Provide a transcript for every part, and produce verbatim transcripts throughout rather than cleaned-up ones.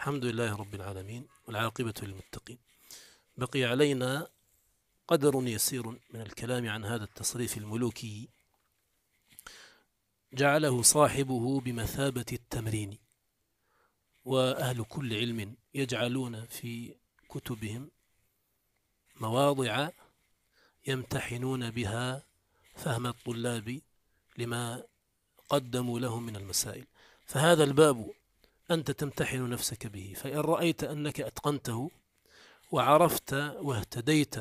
الحمد لله رب العالمين والعاقبة للمتقين. بقي علينا قدر يسير من الكلام عن هذا التصريف الملوكي جعله صاحبه بمثابة التمرين، وأهل كل علم يجعلون في كتبهم مواضع يمتحنون بها فهم الطلاب لما قدموا لهم من المسائل، فهذا الباب أنت تمتحن نفسك به، فإن رأيت أنك أتقنته وعرفت واهتديت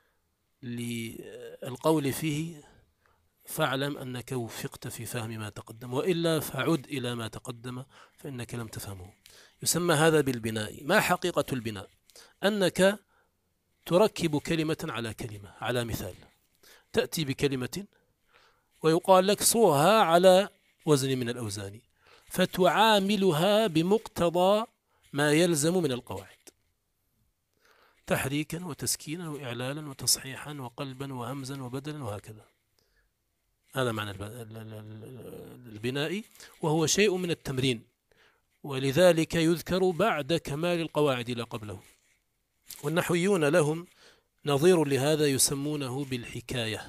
للقول فيه فاعلم أنك وفقت في فهم ما تقدم، وإلا فعد إلى ما تقدم فإنك لم تفهمه. يسمى هذا بالبناء. ما حقيقة البناء؟ أنك تركب كلمة على كلمة. على مثال، تأتي بكلمة ويقال لك صوها على وزن من الأوزان، فتعاملها بمقتضى ما يلزم من القواعد، تحريكا وتسكينا وإعلالا وتصحيحا وقلبا وهمزا وبدلا وهكذا. هذا معنى البناء، وهو شيء من التمرين، ولذلك يذكر بعد كمال القواعد لا قبله. والنحويون لهم نظير لهذا يسمونه بالحكاية،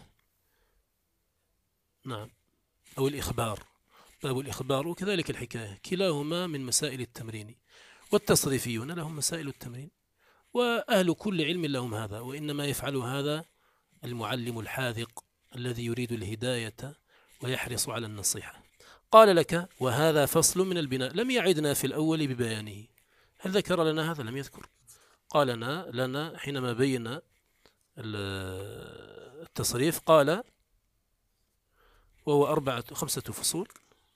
نعم، أو الإخبار، باب الإخبار، وكذلك الحكاية، كلاهما من مسائل التمرين. والتصريفيون لهم مسائل التمرين، وأهل كل علم لهم هذا، وإنما يفعل هذا المعلم الحاذق الذي يريد الهداية ويحرص على النصيحة. قال لك: وهذا فصل من البناء. لم يعدنا في الأول ببيانه. هل ذكر لنا هذا؟ لم يذكر. قال لنا, لنا حينما بين التصريف قال: وهو أربعة خمسة فصول.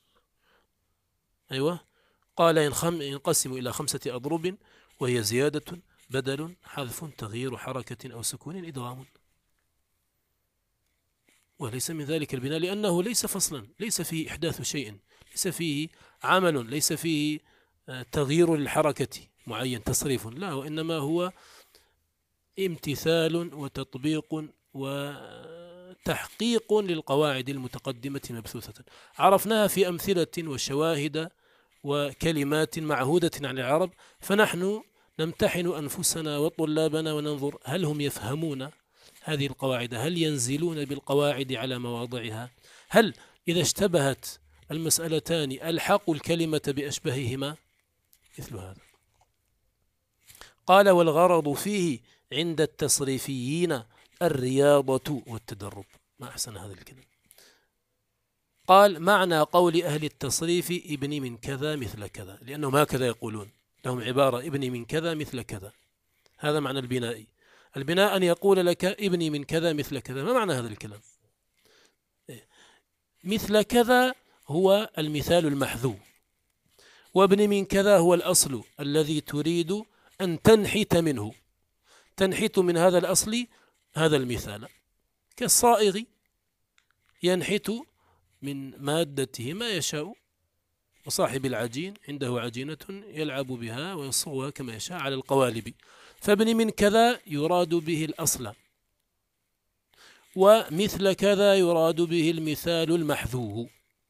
أيوة، قال: ينقسم إلى خمسة أضرب، وهي زيادة، بدل، حذف، تغيير حركة أو سكون، إدغام. وليس من ذلك البناء، لأنه ليس فصلا، ليس فيه إحداث شيء، ليس فيه عمل، ليس فيه تغيير للحركة معين، تصريف، لا، وإنما هو امتثال وتطبيق وتحقيق للقواعد المتقدمة مبثوثة، عرفناها في أمثلة وشواهد وكلمات معهودة عن العرب، فنحن نمتحن أنفسنا وطلابنا وننظر هل هم يفهمون هذه القواعد، هل ينزلون بالقواعد على مواضعها، هل إذا اشتبهت المسألتان ألحقوا الكلمة بأشبههما، مثل هذا. قال: والغرض فيه عند التصريفيين الرياضة والتدرب. ما أحسن هذا الكلام. قال: معنى قول أهل التصريف ابني من كذا مثل كذا، لأنهم هكذا يقولون، لهم عبارة ابني من كذا مثل كذا. هذا معنى البناء. البناء أن يقول لك ابني من كذا مثل كذا. ما معنى هذا الكلام؟ مثل كذا هو المثال المحذو، وابن من كذا هو الأصل الذي تريد أن تنحت منه، تنحت من هذا الأصل هذا المثال، كالصائغ ينحت من مادته ما يشاء، وصاحب العجين عنده عجينة يلعب بها ويصوها كما يشاء على القوالب، فابن من كذا يراد به الأصل، ومثل كذا يراد به المثال المحذو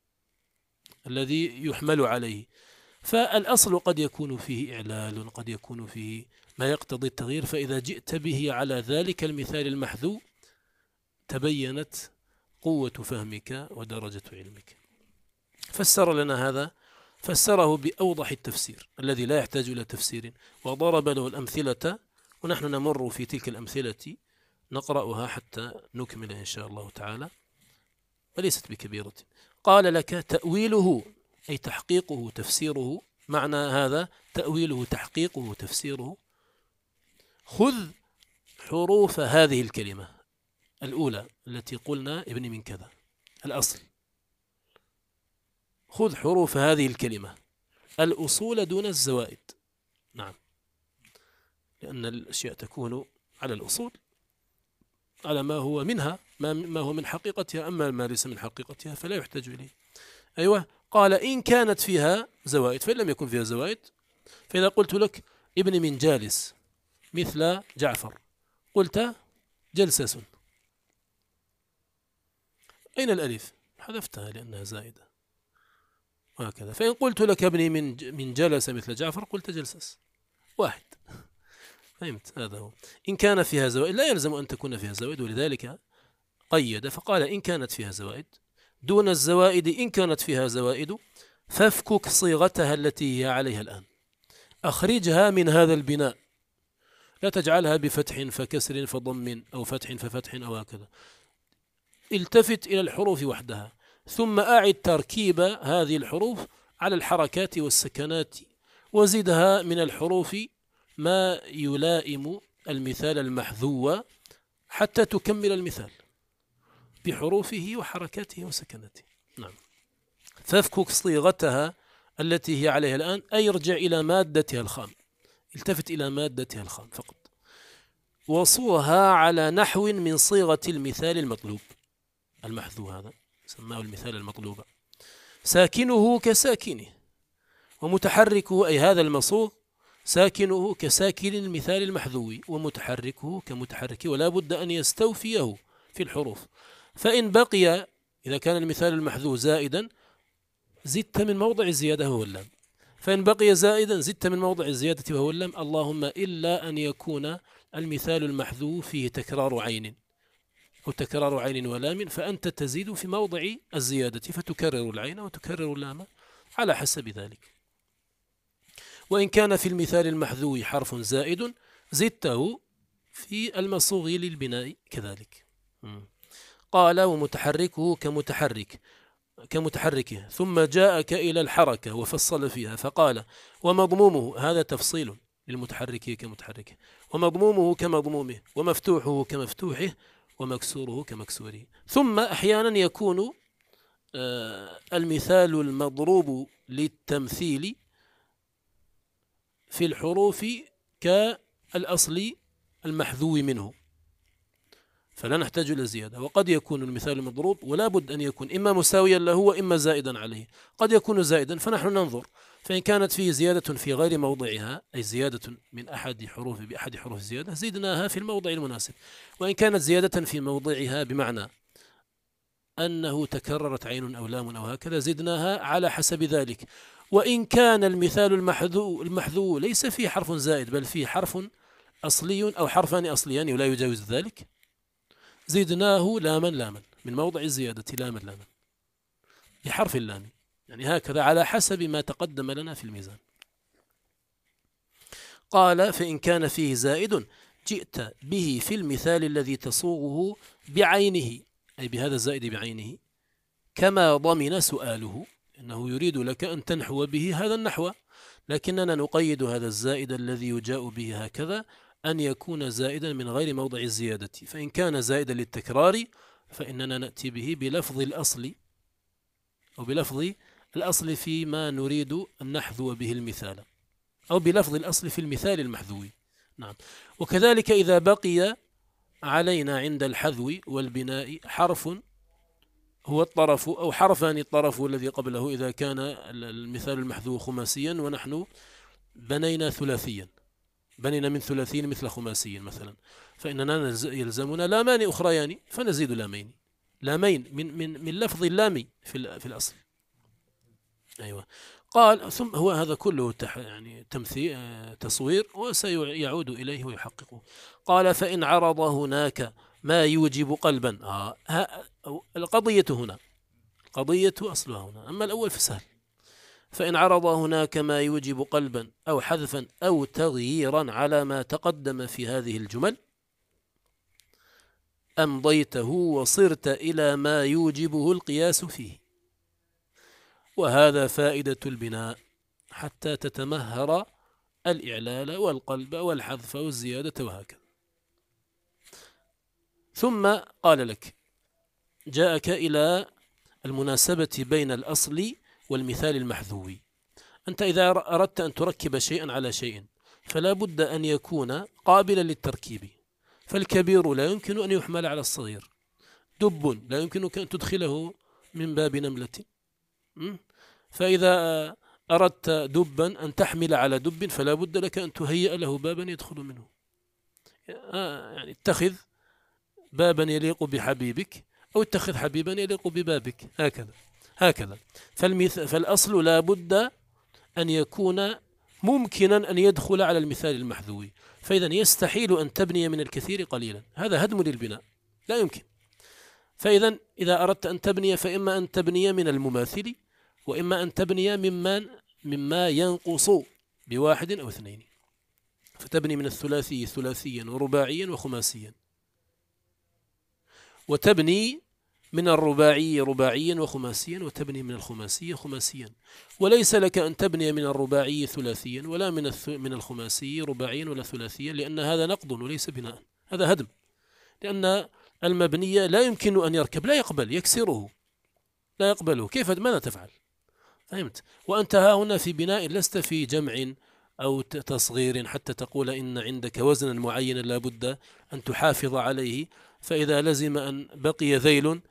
الذي يحمل عليه. فالأصل قد يكون فيه إعلال، قد يكون فيه ما يقتضي التغيير، فإذا جئت به على ذلك المثال المحذو تبينت قوة فهمك ودرجة علمك. فسر لنا هذا، فسره بأوضح التفسير الذي لا يحتاج إلى تفسير، وضرب له الأمثلة، ونحن نمر في تلك الأمثلة نقرأها حتى نكمل إن شاء الله تعالى، وليست بكبيرة. قال لك: تأويله أي تحقيقه تفسيره. معنى هذا تأويله تحقيقه تفسيره: خذ حروف هذه الكلمة الأولى التي قلنا ابن من كذا، الأصل، خذ حروف هذه الكلمة، الأصول دون الزوائد، نعم، لأن الأشياء تكون على الأصول، على ما هو منها، ما هو من حقيقتها، أما ما ليس من حقيقتها فلا يحتاج إليه. أيوة. قال: إن كانت فيها زوائد، فإن لم يكن فيها زوائد، فإذا قلت لك ابن من جالس مثل جعفر، قلت جلسة، أين الألف؟ حذفتها لأنها زائدة، وهكذا. فإن قلت لك ابني من من جلس مثل جعفر قلت جلسس واحد. فهمت؟ هذا هو. إن كان فيها زوائد لا يلزم أن تكون فيها زوائد، ولذلك قيد فقال إن كانت فيها زوائد دون الزوائد. إن كانت فيها زوائد فافكك صيغتها التي هي عليها الآن، أخرجها من هذا البناء، لا تجعلها بفتح فكسر فضم أو فتح ففتح أو هكذا. التفت إلى الحروف وحدها، ثم أعد تركيب هذه الحروف على الحركات والسكنات، وزدها من الحروف ما يلائم المثال المحذو حتى تكمل المثال بحروفه وحركاته وسكناته. نعم. فافكك صيغتها التي هي عليها الآن، أي ارجع إلى مادتها الخام، التفت إلى مادتها الخام فقط، وصوها على نحو من صيغة المثال المطلوب المحذو، هذا سماه المثال المطلوب. ساكنه كساكنه ومتحركه، أي هذا المصوغ ساكنه كساكن المثال المحذو ومتحركه كمتحركه، ولا بد أن يستوفيه في الحروف. فإن بقي، إذا كان المثال المحذو زائدا زدت من موضع الزيادة وهو اللام، فإن بقي زائدا زدت من موضع الزيادة وهو اللام، اللهم إلا أن يكون المثال المحذو فيه تكرار عين أو تكرار عين ولام، فأنت تزيد في موضع الزيادة فتكرر العين وتكرر اللام على حسب ذلك. وإن كان في المثال المحذو حرف زائد زدته في المصوغ للبناء كذلك. قال ومتحركه كمتحرك كمتحركه، ثم جاءك إلى الحركة وفصل فيها فقال ومضمومه، هذا تفصيل للمتحرك كمتحركه، ومضمومه كمضمومه، ومفتوحه كمفتوحه، ومكسوره كمكسوره. ثم أحيانا يكون المثال المضروب للتمثيل في الحروف كالأصل المحذو منه، فلا نحتاج إلى زيادة. وقد يكون المثال المضروب ولا بد أن يكون إما مساويا له وإما زائدا عليه، قد يكون زائدا فنحن ننظر، فإن كانت فيه زيادة في غير موضعها، أي زيادة من أحد حروف بأحد حروف الزيادة، زدناها في الموضع المناسب. وإن كانت زيادة في موضعها بمعنى أنه تكررت عين أو لام أو هكذا، زدناها على حسب ذلك. وإن كان المثال المحذو المحذو ليس فيه حرف زائد بل فيه حرف أصلي أو حرفان أصليان ولا يجاوز ذلك، زدناه لاما لاما من موضع الزيادة، لاما لاما بحرف اللام، يعني هكذا على حسب ما تقدم لنا في الميزان. قال فإن كان فيه زائد جئت به في المثال الذي تصوغه بعينه، أي بهذا الزائد بعينه، كما ضمن سؤاله، إنه يريد لك أن تنحو به هذا النحو، لكننا نقيد هذا الزائد الذي يجاء به هكذا أن يكون زائدا من غير موضع الزيادة. فإن كان زائدا للتكرار فإننا نأتي به بلفظ الأصل أو بلفظ الأصل فيما نريد أن نحذو به المثال، أو بلفظ الأصل في المثال المحذو. نعم. وكذلك إذا بقي علينا عند الحذو والبناء حرف هو الطرف أو حرفان، الطرف الذي قبله إذا كان المثال المحذو خماسيا ونحن بنينا ثلاثيا، بنينا من ثلاثين مثل خماسي مثلا، فإننا يلزمنا لامان أخريان فنزيد لامين، لامين من من من لفظ اللام في في الأصل. أيوة. قال ثم هو هذا كله يعني تمثيل تصوير وسيعود إليه ويحققه. قال فإن عرض هناك ما يوجب قلبا، آه القضية هنا قضية أصلها هنا، أما الأول فسهل. فإن عرض هناك ما يوجب قلبا أو حذفا أو تغييرا على ما تقدم في هذه الجمل أمضيته وصرت إلى ما يوجبه القياس فيه. وهذا فائدة البناء حتى تتمهر الإعلال والقلب والحذف والزيادة وهكذا. ثم قال لك جاءك إلى المناسبة بين الأصل والمثال المحذوي. أنت إذا أردت أن تركب شيئا على شيء فلا بد أن يكون قابلا للتركيب، فالكبير لا يمكن أن يحمل على الصغير، دب لا يمكنك أن تدخله من باب نملة، فإذا أردت دبا أن تحمل على دب فلا بد لك أن تهيئ له بابا يدخل منه، يعني اتخذ بابا يليق بحبيبك أو اتخذ حبيبا يليق ببابك، هكذا. هكذا. فالأصل لا بد أن يكون ممكنا أن يدخل على المثال المحذو، فإذا يستحيل أن تبني من الكثير قليلا، هذا هدم للبناء لا يمكن. فإذا إذا أردت أن تبني فإما أن تبني من المماثل، وإما أن تبني مما مما ينقص بواحد أو اثنين، فتبني من الثلاثي ثلاثيا ورباعيا وخماسيا، وتبني من الرباعي رباعيا وخماسيا، وتبني من الخماسي خماسيا. وليس لك أن تبني من الرباعي ثلاثيا ولا من من الخماسي رباعيا ولا ثلاثيا، لأن هذا نقض وليس بناء، هذا هدم، لأن المبني لا يمكن أن يركب، لا يقبل، يكسره، لا يقبله، كيف ماذا تفعل؟ فهمت؟ وأنت ها هنا في بناء، لست في جمع أو تصغير حتى تقول إن عندك وزنا معينا لا بد أن تحافظ عليه، فإذا لزم أن بقي ذيل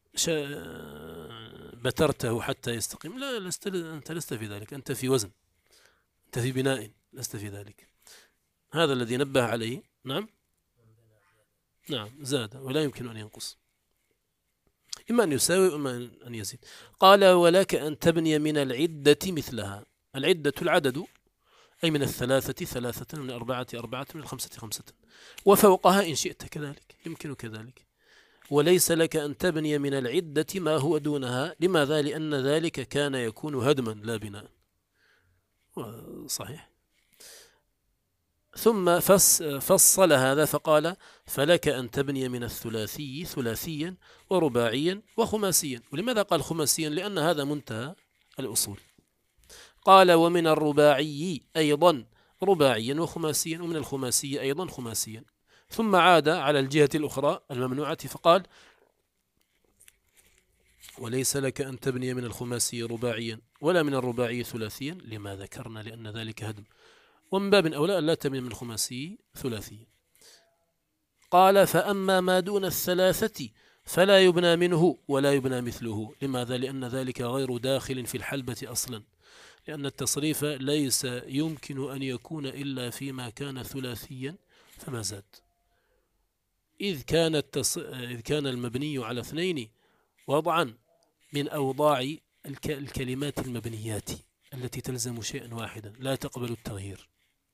بترته حتى يستقيم، لا، لست أنت لست في ذلك، أنت في وزن، أنت في بناء، لست في ذلك. هذا الذي نبه عليه. نعم نعم زاد ولا يمكن أن ينقص، إما أن يساوي وإما أن يزيد. قال ولك أن تبني من العدة مثلها. العدة العدد، أي من الثلاثة ثلاثة، من الأربعة أربعة، من الخمسة خمسة، وفوقها إن شئت كذلك، يمكن كذلك. وليس لك أن تبني من العدة ما هو دونها. لماذا؟ لأن ذلك كان يكون هدما لا بناء. صحيح. ثم فصل هذا فقال فلك أن تبني من الثلاثي ثلاثيا ورباعيا وخماسيا. ولماذا قال خماسيا؟ لأن هذا منتهى الأصول. قال ومن الرباعي أيضا رباعيا وخماسيا، ومن الخماسي أيضا خماسيا. ثم عاد على الجهة الأخرى الممنوعة فقال وليس لك أن تبني من الخماسي رباعيا ولا من الرباعي ثلاثيا. لما ذكرنا؟ لأن ذلك هدم، ومن باب أولى أن لا تبني من الخماسي ثلاثيا. قال فأما ما دون الثلاثة فلا يبنى منه ولا يبنى مثله. لماذا؟ لأن ذلك غير داخل في الحلبة أصلا، لأن التصريف ليس يمكن أن يكون إلا فيما كان ثلاثيا فما زاد. إذ كان, التص... إذ كان المبني على اثنين وضعا من أوضاع الك... الكلمات المبنيات التي تلزم شيئا واحدا لا تقبل التغيير،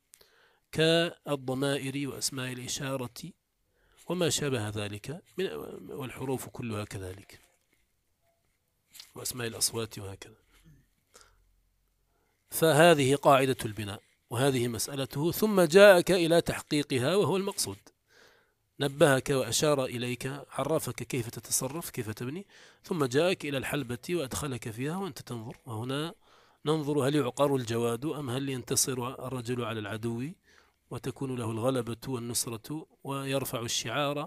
كالضمائر وأسماء الإشارة وما شابه ذلك من... والحروف كلها كذلك، وأسماء الأصوات وهكذا. فهذه قاعدة البناء وهذه مسألته. ثم جاءك إلى تحقيقها وهو المقصود، نبهك وأشار إليك، عرفك كيف تتصرف، كيف تبني، ثم جاءك إلى الحلبة وأدخلك فيها وأنت تنظر. وهنا ننظر هل يعقر الجواد أم هل ينتصر الرجل على العدو وتكون له الغلبة والنصرة ويرفع الشعار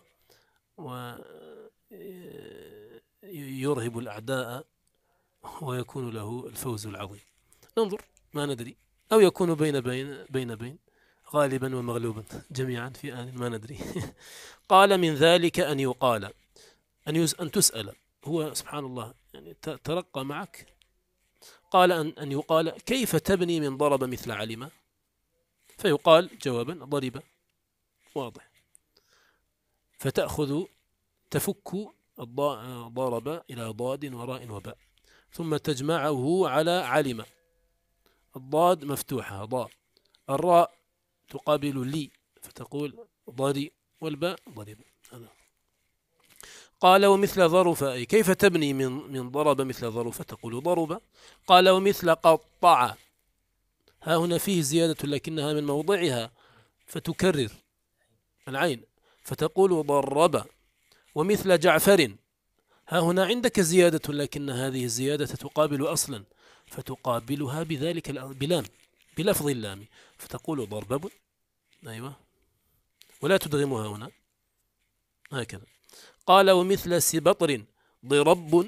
ويرهب الأعداء ويكون له الفوز العظيم. ننظر، ما ندري، أو يكون بين بين بين بين غالبا ومغلوبا جميعا في آن، ما ندري. قال من ذلك أن يقال، أن أن تسأل، هو سبحان الله يعني ترقى معك. قال أن أن يقال كيف تبني من ضرب مثل علم؟ فيقال جوابا ضرب، واضح. فتأخذ تفك ضرب إلى ضاد وراء وباء، ثم تجمعه على علم. الضاد مفتوحة ضاء، الراء تقابل لي فتقول ضري، والباء ضرب. قال ومثل ظرف، أي كيف تبني من من ضرب مثل ظرف؟ تقول ضرب. قال ومثل قطع، ها هنا فيه زيادة لكنها من موضعها فتكرر العين فتقول ضرب. ومثل جعفر، ها هنا عندك زيادة لكن هذه الزيادة تقابل أصلا فتقابلها بذلك بلام، بلفظ اللام، فتقول ضربب. أيوة، ولا تدغمها هنا هكذا. قال ومثل سبطر ضرب،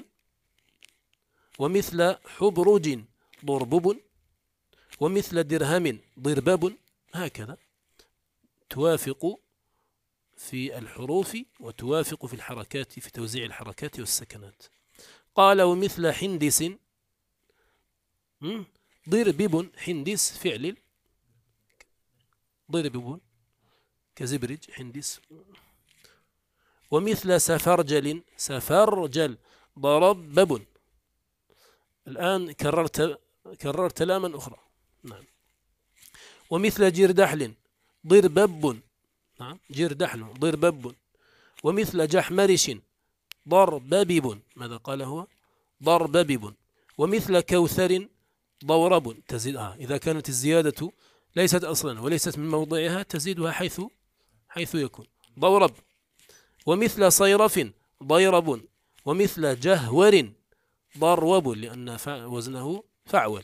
ومثل حبرج ضربب، ومثل درهم ضربب. هكذا توافق في الحروف وتوافق في الحركات، في توزيع الحركات والسكنات. قال ومثل حندس ضربب، حندس فعل ضربب كزبرج حندس. ومثل سفرجل، سفرجل ضربب. الآن كررت كررت لاما أخرى. نعم. ومثل جردحل ضربب. نعم، جردحل ضربب. ومثل جحمرش ضرببب. ماذا قال هو؟ ضرببب. ومثل كوثر ضورب. تزيدها إذا كانت الزيادة ليست أصلا وليست من موضعها تزيدها حيث حيث يكون. ضورب. ومثل صيرف ضيرب. ومثل جهور ضروب، لأن وزنه فعول.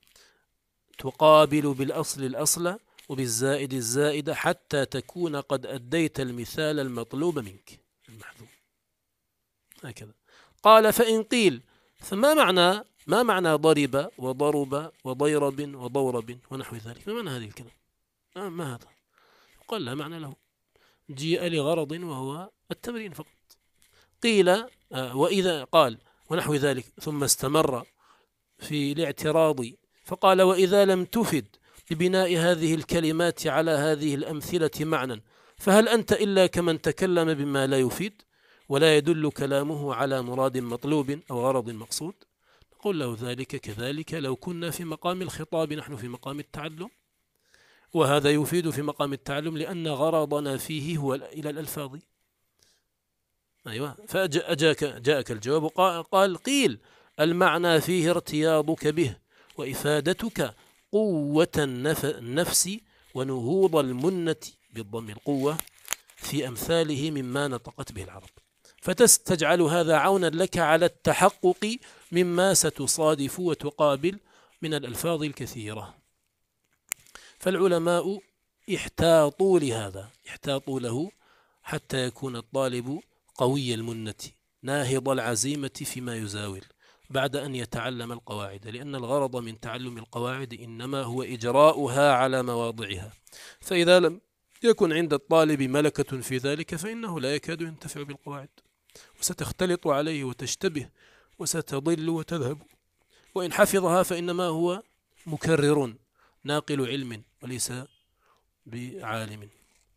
تقابل بالأصل الأصل وبالزائد الزائد حتى تكون قد أديت المثال المطلوب منك المحذوف. هكذا قال. فإن قيل فما معنى ما معنى ضرب وضرب وضيرب وضورب ونحو ذلك؟ ما معنى هذه الكلمة؟ آه ما هذا؟ قال لا معنى له، جيء لغرض وهو التمرين فقط. قيل آه وإذا قال ونحو ذلك، ثم استمر في الاعتراض فقال: وإذا لم تفد ببناء هذه الكلمات على هذه الأمثلة معنى، فهل أنت إلا كمن تكلم بما لا يفيد ولا يدل كلامه على مراد مطلوب أو غرض مقصود؟ نقول له: ذلك كذلك لو كنا في مقام الخطاب، نحن في مقام التعلم، وهذا يفيد في مقام التعلم لأن غرضنا فيه هو إلى الألفاظ. أيوة. فأجاك جاءك الجواب قال: قيل المعنى فيه ارتياضك به وإفادتك قوة النفس ونهوض المنة بالضم القوة في أمثاله مما نطقت به العرب، فتستجعل هذا عونا لك على التحقق مما ستصادف وتقابل من الألفاظ الكثيرة. فالعلماء احتاطوا لهذا، احتاطوا له حتى يكون الطالب قوي المنة ناهض العزيمة فيما يزاول بعد أن يتعلم القواعد، لأن الغرض من تعلم القواعد إنما هو إجراؤها على مواضعها، فإذا لم يكن عند الطالب ملكة في ذلك فإنه لا يكاد ينتفع بالقواعد، وستختلط عليه وتشتبه وستضل وتذهب، وإن حفظها فإنما هو مكرر ناقل علم وليس بعالم.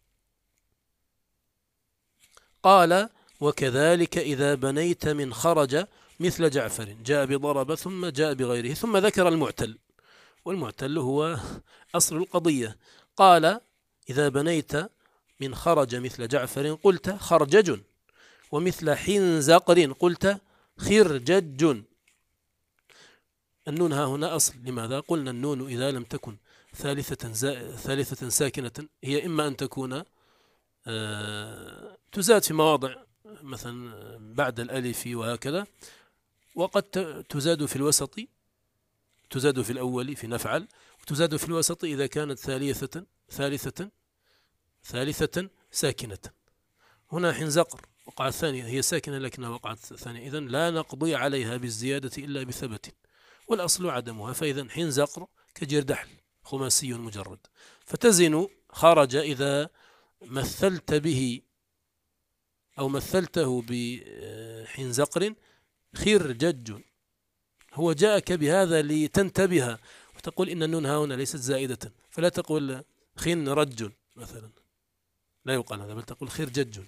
قال: وكذلك إذا بنيت من خرج مثل جعفر، جاء بضرب ثم جاء بغيره، ثم ذكر المعتل، والمعتل هو أصل القضية. قال: إذا بنيت من خرج مثل جعفر قلت خرجج، ومثل حنزقر قلت خرجج. النون ها هنا أصل. لماذا؟ قلنا النون إذا لم تكن ثالثة, ثالثة ساكنة هي إما أن تكون آه تزاد في مواضع مثلا بعد الألف وهكذا، وقد تزاد في الوسط، تزاد في الأول في نفعل، وتزاد في الوسط إذا كانت ثالثة ثالثة ثالثة ساكنة. هنا حنزقر وقعت ثانية هي ساكنة لكنها وقعت ثانية، إذن لا نقضي عليها بالزيادة إلا بثبت، والأصل عدمها. فإذا حنزقر كجردحل خماسي مجرد، فتزن خرج إذا مثلت به أو مثلته بحنزقر خرجج. هو جاءك بهذا لتنتبه وتقول إن النون هنا ليست زائدة، فلا تقول خنرج مثلا، لا يقال هذا، بل تقول خرجج.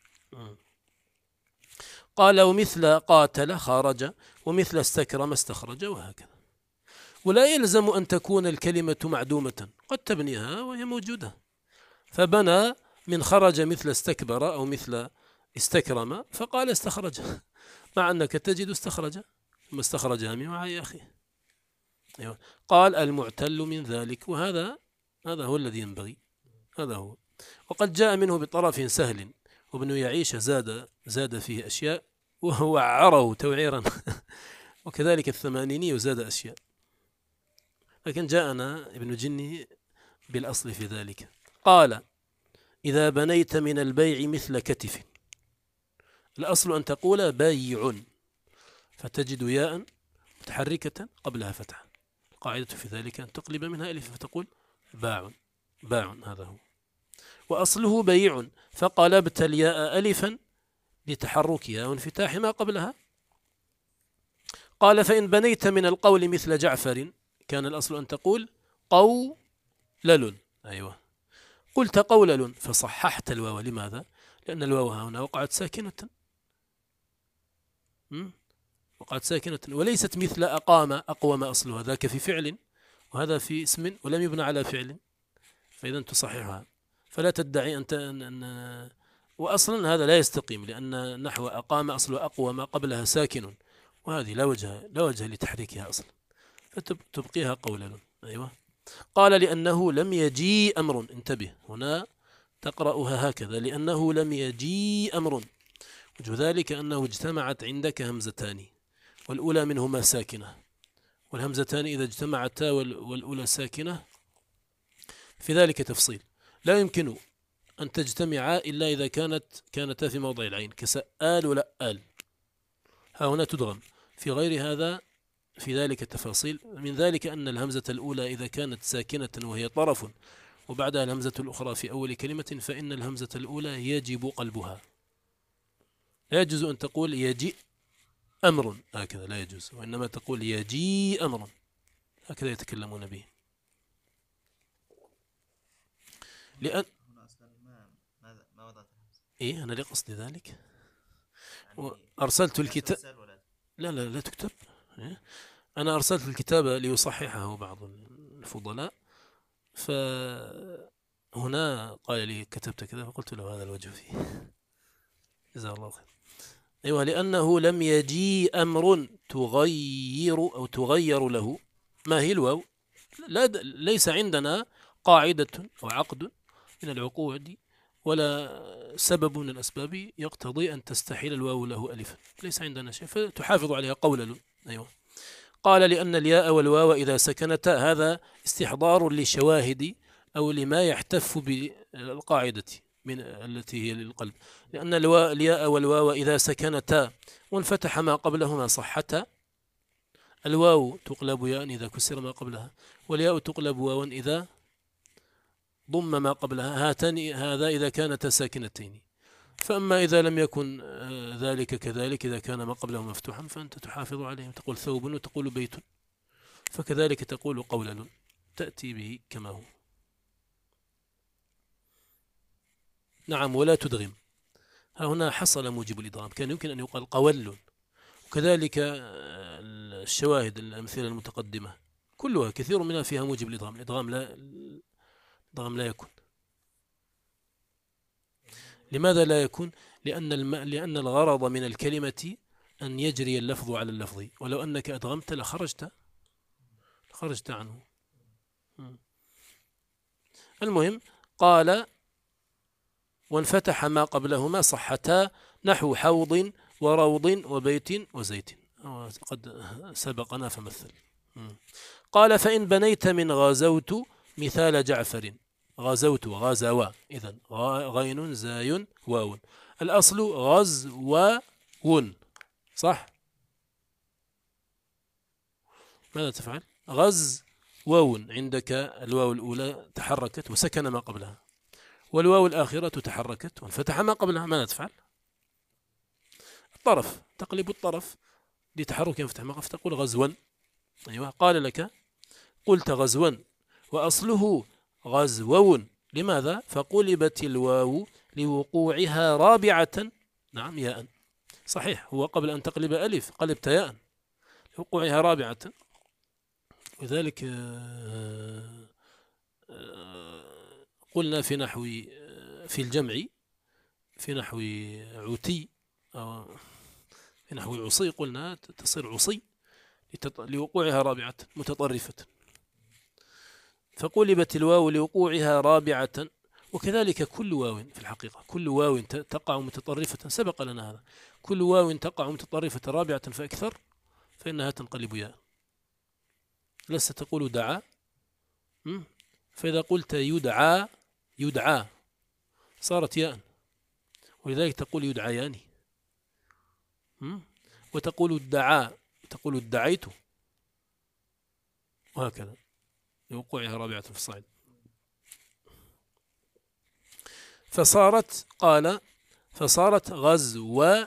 قال: ومثل قاتل خرج، ومثل استكرم استخرج، وهكذا. ولا يلزم أن تكون الكلمة معدومة، قد تبنيها وهي موجودة. فبنى من خرج مثل استكبر أو مثل استكرم فقال استخرج، مع أنك تجد استخرج ثم استخرجها من وعي أخي. أيوة. قال: المعتل من ذلك، وهذا هذا هو الذي ينبغي، هذا هو. وقد جاء منه بطرف سهل، وابن يعيش زاد زاد فيه أشياء وهو عره توعيرا وكذلك الثمانيني زاد أشياء، لكن جاءنا ابن جني بالأصل في ذلك. قال: إذا بنيت من البيع مثل كتف، الأصل أن تقول بيع، فتجد ياء متحركة قبلها فتحة، القاعدة في ذلك أن تقلب منها ألف فتقول باع، باع، هذا هو. وأصله بيع، فقلبت الياء ألفا لتحركها وانفتاح ما قبلها. قال: فإن بنيت من القول مثل جعفر كان الأصل أن تقول قولل. أيوة، قلت قولل فصححت الواو. لماذا؟ لأن الواو هنا وقعت ساكنة، وقعت ساكنة، وليست مثل أقام أقوم أصلها، ذاك في فعل وهذا في اسم ولم يبنى على فعل، فإذا تصححها. فلا تدعي أنت أن, أن وأصلا هذا لا يستقيم، لأن نحو أقام أصل أقوى ما قبلها ساكن، وهذه لا وجه لا وجه لتحريكها أصلا، فتبقيها قولا. أيوة. قال لأنه لم يجيء أمر، انتبه هنا تقرأها هكذا، لأنه لم يجيء أمر، وجه ذلك أنه اجتمعت عندك همزتان، والأولى منهما ساكنة، والهمزتان إذا اجتمعتا والأولى ساكنة في ذلك تفصيل، لا يمكن أن تجتمعا إلا إذا كانت كانتا في موضع العين كسآل ولأل، ها هنا تدغم، في غير هذا في ذلك تفاصيل. من ذلك أن الهمزة الأولى إذا كانت ساكنة وهي طرف وبعدها الهمزة الأخرى في أول كلمة، فإن الهمزة الأولى يجب قلبها، لا يجوز أن تقول يجيء أمر هكذا، لا يجوز، وإنما تقول يجيء أمر، هكذا يتكلمون به. لأن إيه أنا لقصد ذلك أرسلت الكتاب، لا لا لا تكتب، أنا أرسلت الكتاب ليصححه بعض الفضلاء، فهنا قال لي كتبت كذا، فقلت له هذا الوجه فيه، جزاه الله خير. أيوة، لأنه لم يجي أمر تغير أو تغير له، ما هي الواو؟ لا ليس عندنا قاعدة أو عقد من العقود ولا سبب من الأسباب يقتضي أن تستحيل الواو له ألفا، ليس عندنا شيء، فتحافظ عليها قولا. أيوة. قال لأن الياء والواو إذا سكنتا، هذا استحضار للشواهد أو لما يحتف بالقاعدة من التي هي للقلب، لأن الياء والواو إذا سكنتا وانفتح ما قبلهما صحتا، الواو تقلب ياء إذا كسر ما قبلها، والياء تقلب واوا إذا ضم ما قبلها، هاتان هذا إذا كانتا ساكنتين. فأما إذا لم يكن ذلك كذلك، إذا كان ما قبله مفتوحا، فأنت تحافظ عليه، تقول ثوب وتقول بيت، فكذلك تقول قولل، تأتي به كما هو. نعم، ولا تدغم، ها هنا حصل موجب الإدغام، كان يمكن أن يقال قول، وكذلك الشواهد الأمثلة المتقدمة كلها كثير منها فيها موجب الإدغام، الإدغام لا الإدغام لا يكون. لماذا لا يكون؟ لأن الم... لأن الغرض من الكلمة أن يجري اللفظ على اللفظ، ولو أنك أدغمت لخرجت خرجت عنه. المهم قال وانفتح ما قبلهما صحتا، نحو حوض وروض وبيت وزيت، قد سبقنا فمثل. قال فإن بنيت من غزوت مثال جعفر، غزوت غزوا، إذن غين زاي واو، الأصل غزو صح؟ ماذا تفعل؟ غز واو، عندك الواو الأولى تحركت وسكن ما قبلها، والواو الآخرة تحركت وانفتح ما قبلها، ماذا تفعل؟ الطرف، تقلب الطرف لتحرك ينفتح ما قبلها، فتقول غزوا. أيوة. قال لك قلت غزوا وأصله غزو، لماذا؟ فقلبت الواو لوقوعها رابعة، نعم ياء، صحيح، هو قبل أن تقلب ألف قلبت ياء لوقوعها رابعة، وذلك قلنا في نحو في الجمع في نحو عتي أو في نحو عصي، قلنا تصير عصي لوقوعها رابعة متطرفة، فقلبت الواو لوقوعها رابعة. وكذلك كل واو في الحقيقة، كل واو تقع متطرفة، سبق لنا هذا، كل واو تقع متطرفة رابعة فأكثر فإنها تنقلب ياء، لست تقول دعا، فإذا قلت يدعى يدعى صارت ياء، ولذلك تقول يدعيان، وتقول ادعى تقول ادعيت، وهكذا لوقوعها رابعة في الصعيد. فصارت قال فصارت غزوي،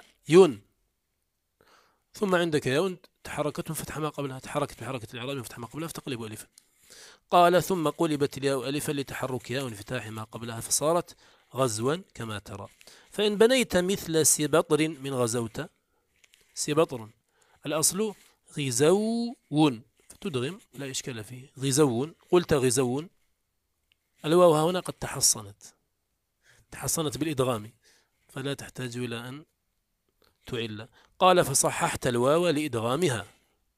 ثم عندك ياء تحركت فتح ما قبلها، تحركت بحركة الإعراب فتح ما قبلها فتقلب ألفا. قال ثم قلبت الياء ألفا لتحركها وانفتاح ما قبلها فصارت غزوا كما ترى. فإن بنيت مثل سبطر من غزوت، سبطر الأصل غزو، فتدغم لا إشكال فيه. غزو، قلت غزو، الواو هنا قد تحصنت تحصنت بالإدغام، فلا تحتاج إلى أن تعل. قال فصححت الواو لإدغامها.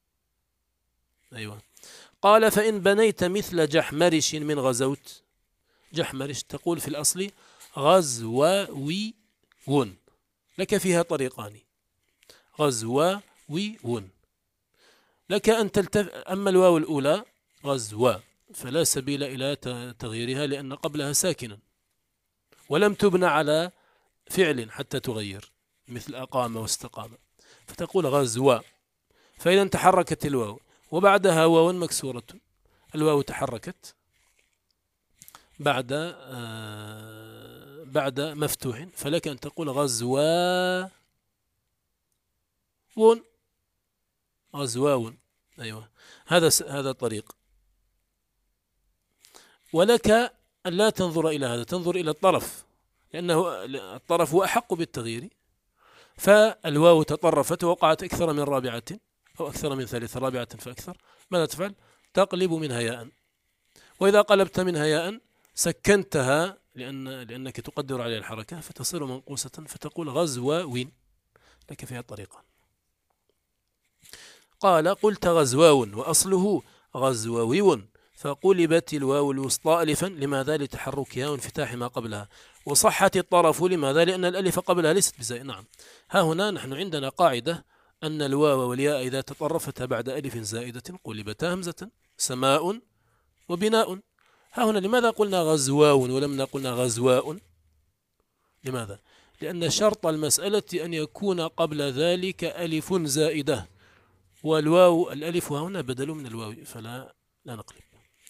أيوة. قال فإن بنيت مثل جحمرش من غزوت. جحمرش تقول في الأصل غزووي، لك فيها طريقان، غزووي، لك أن تلتف. أما الواو الأولى غزوا فلا سبيل إلى تغييرها لأن قبلها ساكنا ولم تبنى على فعل حتى تغير، مثل أقام واستقام، فتقول غزوا. فإذا تحركت الواو وبعدها واو مكسورة، الواو تحركت بعد آه بعد مفتوح، فلك أن تقول غزوا ون، غزواون. أيوة، هذا هذا طريق. ولك أن لا تنظر إلى هذا، تنظر إلى الطرف، لأنه الطرف هو أحق بالتغيير. فالواو تطرفت ووقعت أكثر من رابعة أو أكثر من ثالثة، رابعة فأكثر، ماذا تفعل؟ تقلب منها ياء، وإذا قلبت منها ياء سكنتها لأن لأنك تقدر عليها الحركة فتصير منقوصة، فتقول غزواوين، لك فيها طريقة. قال قلت غزواون وأصله غزووي، فقلبت الواو الوسطى ألفا، لماذا؟ لتحركها وانفتاح ما قبلها. وصحت الطرف، لماذا؟ لأن الألف قبلها ليست بزائد. نعم، ها هنا نحن عندنا قاعدة أن الواو والياء إذا تطرفتا بعد ألف زائدة قلبتا همزة، سماء وبناء. ها هنا لماذا قلنا غزواون ولم قلنا غزواء؟ لماذا؟ لأن شرط المسألة أن يكون قبل ذلك ألف زائدة، والواو الألف هنا بدل من الواو، فلا لا نقلب.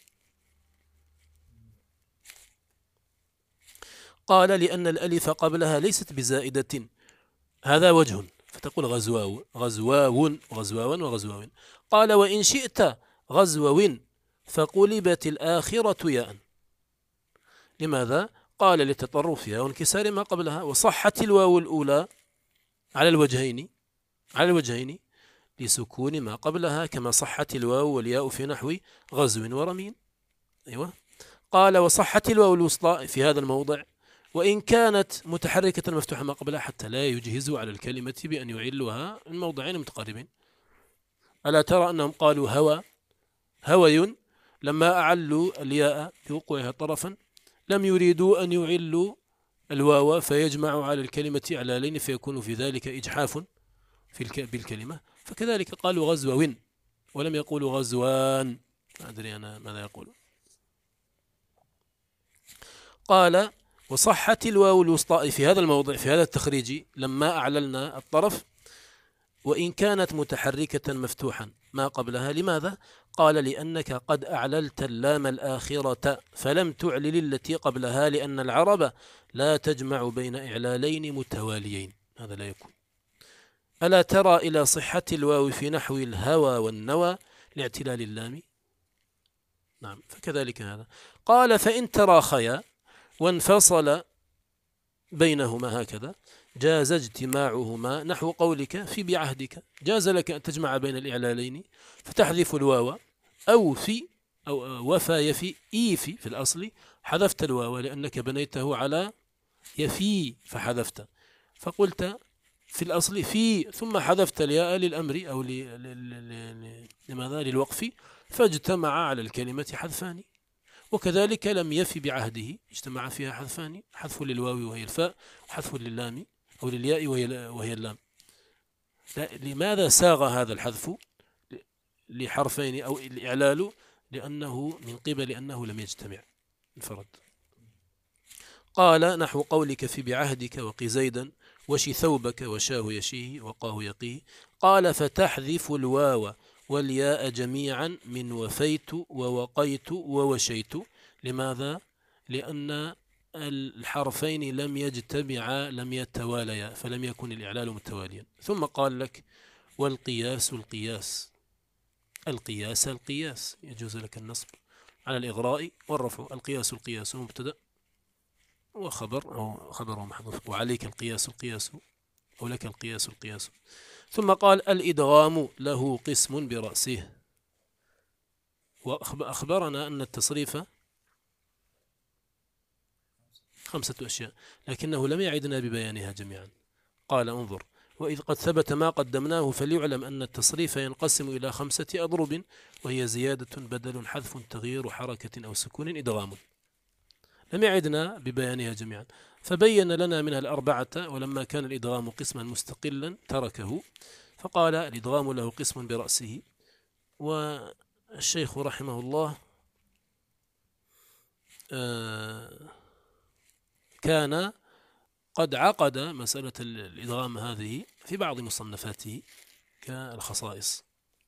قال لأن الألف قبلها ليست بزائدة، هذا وجه، فتقول غزواو غزواون غزواون وغزواون. قال وإن شئت غزووين فقلبت الآخرة ياء، لماذا؟ قال لتطرفها وانكسار ما قبلها. وصحت الواو الأولى على الوجهين على الوجهين لسكون ما قبلها، كما صحت الواو والياء في نحو غزو ورمين. أيوة. قال وصحت الواو الوسطى في هذا الموضع وإن كانت متحركة مفتوحة ما قبلها، حتى لا يجهزوا على الكلمة بأن يعلوها من موضعين متقاربين. ألا ترى أنهم قالوا هوى هوي لما أعلوا الياء بوقوعها طرفا، لم يريدوا أن يعلوا الواو فيجمعوا على الكلمة إعلالين فيكون في ذلك إجحاف في بالكلمة. فكذلك قالوا غزوين ولم يقولوا غزوان، ما أدري أنا ماذا يقول. قال وصحت الواو الوسطى في هذا الموضع في هذا التخريج لما أعللنا الطرف وإن كانت متحركة مفتوحا ما قبلها، لماذا؟ قال لأنك قد أعللت اللام الآخرة فلم تعلل التي قبلها، لأن العرب لا تجمع بين إعلالين متواليين، هذا لا يكون. ألا ترى إلى صحة الواو في نحو الهوى والنوى لاعتلال اللام؟ نعم، فكذلك هذا. قال فإن تراخيا وانفصل بينهما هكذا جاز اجتماعهما، نحو قولك في بعهدك، جاز لك أن تجمع بين الإعلالين فتحذف الواو، أو في أو وفى يفي إيفي في الأصل حذفت الواو لأنك بنيته على يفي فحذفت، فقلت في الأصل في ثم حذفت الياء للأمر أو لماذا للوقف، فاجتمع على الكلمة حذفان. وكذلك لم يفي بعهده اجتمع فيها حذفان، حذف للواو وهي الفاء وحذف لللام أو للياء وهي اللام. لماذا ساغ هذا الحذف لحرفين أو الإعلال؟ لأنه من قبل أنه لم يجتمع انفرد. قال نحو قولك في بعهدك وقي زيدا وشي ثوبك وشاه يشيه وقاه يقيه. قال فتحذف الواو والياء جميعا من وفيت ووقيت ووشيت، لماذا؟ لأن الحرفين لم يجتمعا لم يتواليا فلم يكن الإعلال متواليا. ثم قال لك والقياس القياس القياس القياس يجوز لك النصب على الإغراء والرفع. القياس القياس مبتدأ وخبر أو خبر محذوف، وعليك القياس القياس أو لك القياس القياس. ثم قال الإدغام له قسم برأسه. وأخبرنا أن التصريف خمسة أشياء، لكنه لم يعدنا ببيانها جميعا. قال انظر: وإذ قد ثبت ما قدمناه فليعلم أن التصريف ينقسم إلى خمسة أضرب، وهي زيادة، بدل، حذف، تغيير، حركة أو سكون، إدغام. لم يعدنا ببيانها جميعا، فبين لنا منها الأربعة، ولما كان الإدغام قسما مستقلا تركه، فقال الإدغام له قسم برأسه. والشيخ رحمه الله كان قد عقد مسألة الإدغام هذه في بعض مصنفاته كالخصائص.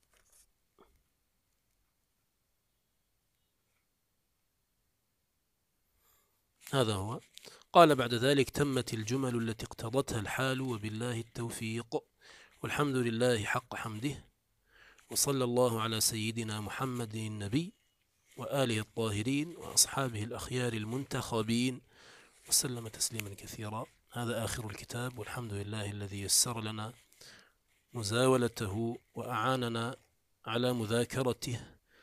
هذا هو. قال بعد ذلك: تمت الجمل التي اقتضتها الحال، وبالله التوفيق، والحمد لله حق حمده، وصلى الله على سيدنا محمد النبي وآله الطاهرين وأصحابه الأخيار المنتخبين، وسلم تسليما كثيرا. هذا آخر الكتاب، والحمد لله الذي يسر لنا مزاولته وأعاننا على مذاكرته،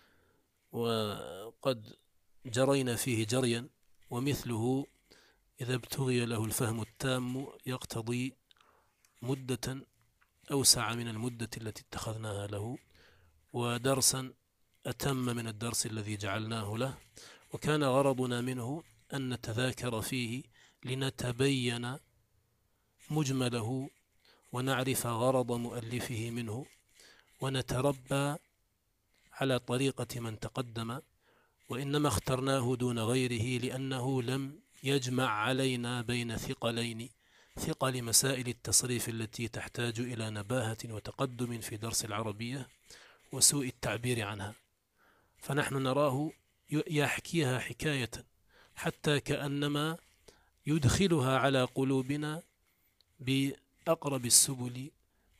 وقد جرينا فيه جريا، ومثله إذا ابتغي له الفهم التام يقتضي مدة أوسع من المدة التي اتخذناها له، ودرسا أتم من الدرس الذي جعلناه له. وكان غرضنا منه أن نتذاكر فيه لنتبين مجمله ونعرف غرض مؤلفه منه، ونتربى على طريقة من تقدم. وإنما اخترناه دون غيره لأنه لم يجمع علينا بين ثقلين: ثقل مسائل التصريف التي تحتاج إلى نباهة وتقدم في درس العربية، وسوء التعبير عنها. فنحن نراه يحكيها حكاية حتى كأنما يدخلها على قلوبنا بأقرب السبل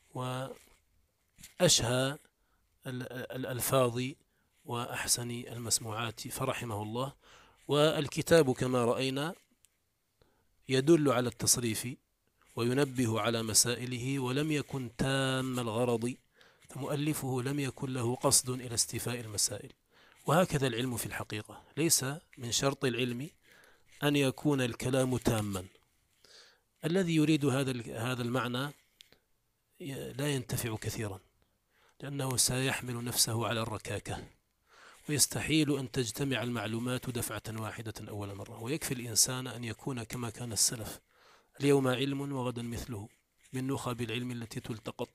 وأشهى الألفاظ وأحسن المسموعات، فرحمه الله. والكتاب كما رأينا يدل على التصريف وينبه على مسائله، ولم يكن تام الغرض، فمؤلفه لم يكن له قصد إلى استيفاء المسائل. وهكذا العلم في الحقيقة، ليس من شرط العلم أن يكون الكلام تاما. الذي يريد هذا هذا المعنى لا ينتفع كثيرا، لأنه سيحمل نفسه على الركاكة، ويستحيل أن تجتمع المعلومات دفعة واحدة أول مرة. ويكفي الإنسان أن يكون كما كان السلف: اليوم علم وغدا مثله، من نخب العلم التي تلتقط،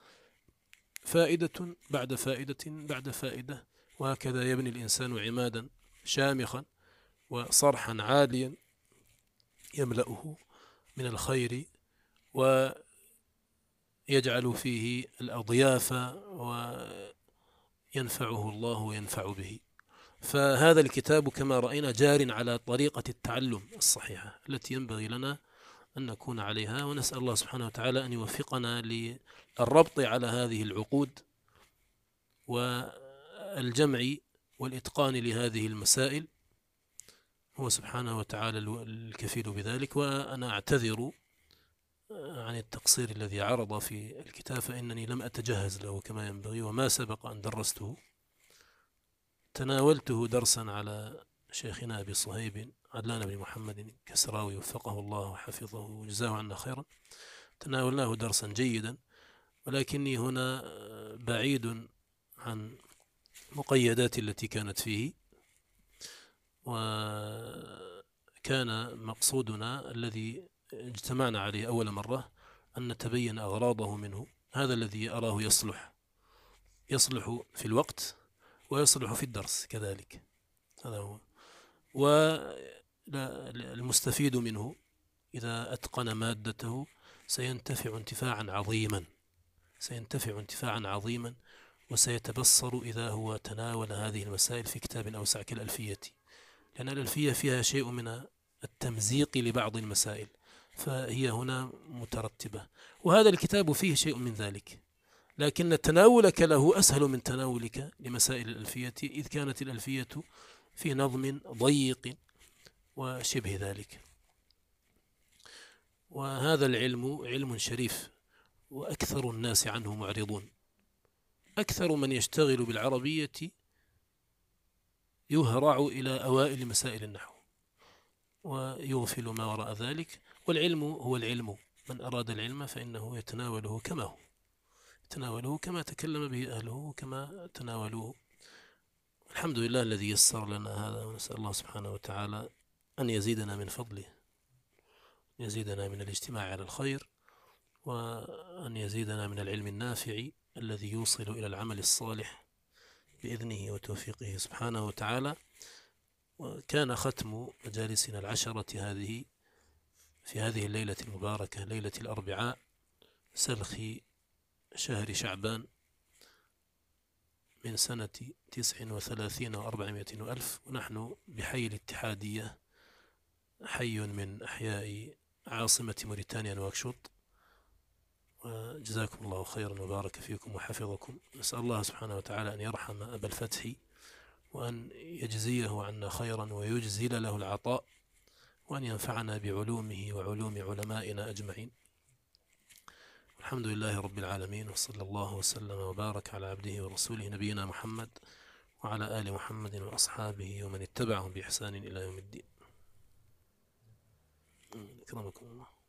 فائدة بعد فائدة بعد فائدة، وهكذا يبني الإنسان عمادا شامخا وصرحا عاليا يملأه من الخير ويجعل فيه الأضياف وينفعه الله وينفع به. فهذا الكتاب كما رأينا جار على طريقة التعلم الصحيحة التي ينبغي لنا أن نكون عليها، ونسأل الله سبحانه وتعالى أن يوفقنا للربط على هذه العقود والجمع والإتقان لهذه المسائل. هو سبحانه وتعالى الكفيل بذلك. وأنا أعتذر عن التقصير الذي عرض في الكتاب، فإنني لم أتجهز له كما ينبغي، وما سبق أن درسته. تناولته درسا على شيخنا أبي صهيب عدلان بن محمد الكسراوي وفقه الله وحفظه وجزاه عنا خيرا. تناولناه درسا جيدا، ولكني هنا بعيد عن مقيدات التي كانت فيه، وكان مقصودنا الذي اجتمعنا عليه أول مرة أن نتبين أغراضه منه. هذا الذي أراه يصلح يصلح في الوقت ويصلح في الدرس كذلك. هذا هو. والمستفيد منه إذا أتقن مادته سينتفع انتفاعا عظيما سينتفع انتفاعا عظيما وسيتبصر إذا هو تناول هذه المسائل في كتاب أوسع كالألفية، لأن الألفية فيها شيء من التمزيق لبعض المسائل، فهي هنا مترتبة، وهذا الكتاب فيه شيء من ذلك، لكن تناولك له أسهل من تناولك لمسائل الألفية، إذ كانت الألفية في نظم ضيق وشبه ذلك. وهذا العلم علم شريف، وأكثر الناس عنه معرضون. أكثر من يشتغل بالعربية يهرع إلى أوائل مسائل النحو ويغفل ما وراء ذلك. والعلم هو العلم، من أراد العلم فإنه يتناوله كما هو، يتناوله كما تكلم به أهله كما تناولوه. الحمد لله الذي يسر لنا هذا، ونسأل الله سبحانه وتعالى أن يزيدنا من فضله، يزيدنا من الاجتماع على الخير، وأن يزيدنا من العلم النافع الذي يوصل إلى العمل الصالح بإذنه وتوفيقه سبحانه وتعالى. وكان ختم مجالسنا العشرة هذه في هذه الليلة المباركة، ليلة الأربعاء، سلخ شهر شعبان من سنة تسع وثلاثين وأربعمائة وألف، ونحن بحي الاتحادية، حي من أحياء عاصمة موريتانيا نواكشوط. وجزاكم الله خيرا وبارك فيكم وحفظكم. نسأل الله سبحانه وتعالى أن يرحم أبا الفتح، وأن يجزيه عنا خيرا ويجزل له العطاء، وأن ينفعنا بعلومه وعلوم علمائنا أجمعين. الحمد لله رب العالمين، وصلى الله وسلم وبارك على عبده ورسوله نبينا محمد وعلى آل محمد وأصحابه ومن اتبعهم بإحسان إلى يوم الدين. أكرمكم الله.